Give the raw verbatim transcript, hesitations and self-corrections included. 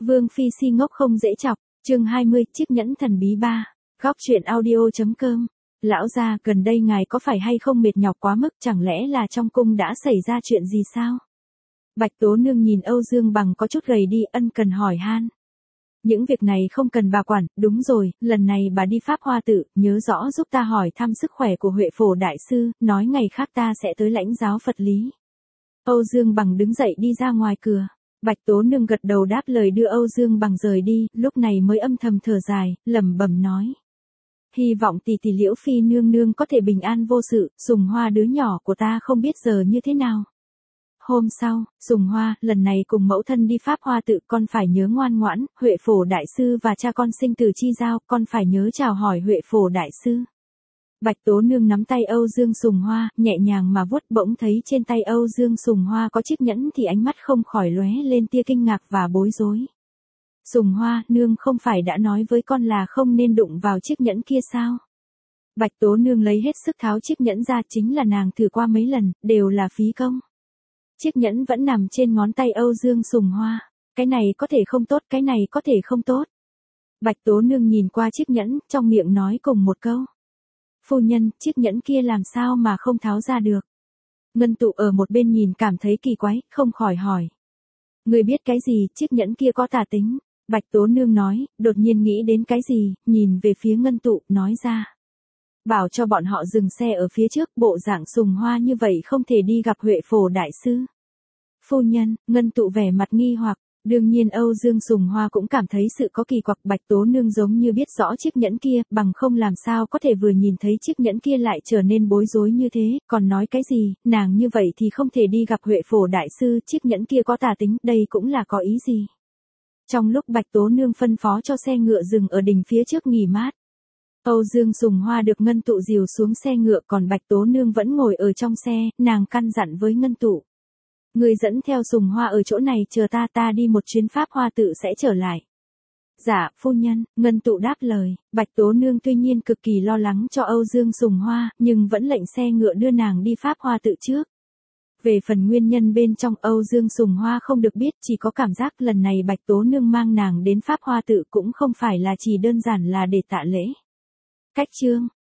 Vương Phi si ngốc không dễ chọc, chương hai mươi, chiếc nhẫn thần bí ba. Góc truyện audio.com. Lão gia, gần đây ngài có phải hay không mệt nhọc quá mức, chẳng lẽ là trong cung đã xảy ra chuyện gì sao? Bạch Tố Nương nhìn Âu Dương Bằng có chút gầy đi, ân cần hỏi han. Những việc này không cần bà quản, đúng rồi, lần này bà đi Pháp Hoa Tự, nhớ rõ giúp ta hỏi thăm sức khỏe của Huệ Phổ Đại Sư, nói ngày khác ta sẽ tới lãnh giáo Phật lý. Âu Dương Bằng đứng dậy đi ra ngoài cửa. Bạch Tố Nương gật đầu đáp lời đưa Âu Dương Bằng rời đi, lúc này mới âm thầm thở dài, lẩm bẩm nói. Hy vọng tỷ tỷ Liễu Phi nương nương có thể bình an vô sự, Sùng Hoa đứa nhỏ của ta không biết giờ như thế nào. Hôm sau, Sùng Hoa, lần này cùng mẫu thân đi Pháp Hoa Tự, con phải nhớ ngoan ngoãn, Huệ Phổ Đại Sư và cha con sinh tử chi giao, con phải nhớ chào hỏi Huệ Phổ Đại Sư. Bạch Tố Nương nắm tay Âu Dương Sùng Hoa, nhẹ nhàng mà vuốt, bỗng thấy trên tay Âu Dương Sùng Hoa có chiếc nhẫn thì ánh mắt không khỏi lóe lên tia kinh ngạc và bối rối. Sùng Hoa, nương không phải đã nói với con là không nên đụng vào chiếc nhẫn kia sao? Bạch Tố Nương lấy hết sức tháo chiếc nhẫn ra, chính là nàng thử qua mấy lần, đều là phí công. Chiếc nhẫn vẫn nằm trên ngón tay Âu Dương Sùng Hoa. Cái này có thể không tốt, cái này có thể không tốt. Bạch Tố Nương nhìn qua chiếc nhẫn, trong miệng nói cùng một câu. Phu nhân, chiếc nhẫn kia làm sao mà không tháo ra được? Ngân Tụ ở một bên nhìn cảm thấy kỳ quái, không khỏi hỏi. Người biết cái gì, chiếc nhẫn kia có tà tính? Bạch Tố Nương nói, đột nhiên nghĩ đến cái gì, nhìn về phía Ngân Tụ, nói ra. Bảo cho bọn họ dừng xe ở phía trước, bộ dạng Sùng Hoa như vậy không thể đi gặp Huệ Phổ Đại Sư. Phu nhân, Ngân Tụ vẻ mặt nghi hoặc, đương nhiên Âu Dương Sùng Hoa cũng cảm thấy sự có kỳ quặc. Bạch Tố Nương giống như biết rõ chiếc nhẫn kia, bằng không làm sao có thể vừa nhìn thấy chiếc nhẫn kia lại trở nên bối rối như thế, còn nói cái gì, nàng như vậy thì không thể đi gặp Huệ Phổ Đại Sư, chiếc nhẫn kia có tà tính, đây cũng là có ý gì. Trong lúc Bạch Tố Nương phân phó cho xe ngựa dừng ở đỉnh phía trước nghỉ mát, Âu Dương Sùng Hoa được Ngân Tụ dìu xuống xe ngựa, còn Bạch Tố Nương vẫn ngồi ở trong xe, nàng căn dặn với Ngân Tụ. Người dẫn theo Sùng Hoa ở chỗ này chờ ta, ta đi một chuyến Pháp Hoa Tự sẽ trở lại. Dạ, phu nhân, Ngân Tụ đáp lời. Bạch Tố Nương tuy nhiên cực kỳ lo lắng cho Âu Dương Sùng Hoa, nhưng vẫn lệnh xe ngựa đưa nàng đi Pháp Hoa Tự trước. Về phần nguyên nhân bên trong, Âu Dương Sùng Hoa không được biết, chỉ có cảm giác lần này Bạch Tố Nương mang nàng đến Pháp Hoa Tự cũng không phải là chỉ đơn giản là để tạ lễ. Cách chương